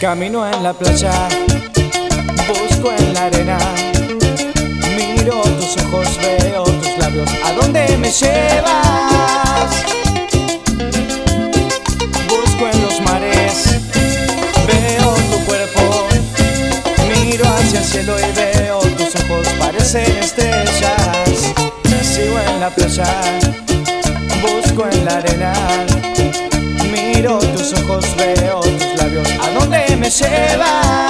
Camino en la playa, busco en la arena, miro tus ojos, veo tus labios. ¿A dónde me llevas? Busco en los mares, veo tu cuerpo, miro hacia el cielo y veo tus ojos, parecen estrellas. Sigo en la playa, busco en la arena, miro tus ojos, veo tus labios. ¿A dónde me llevas?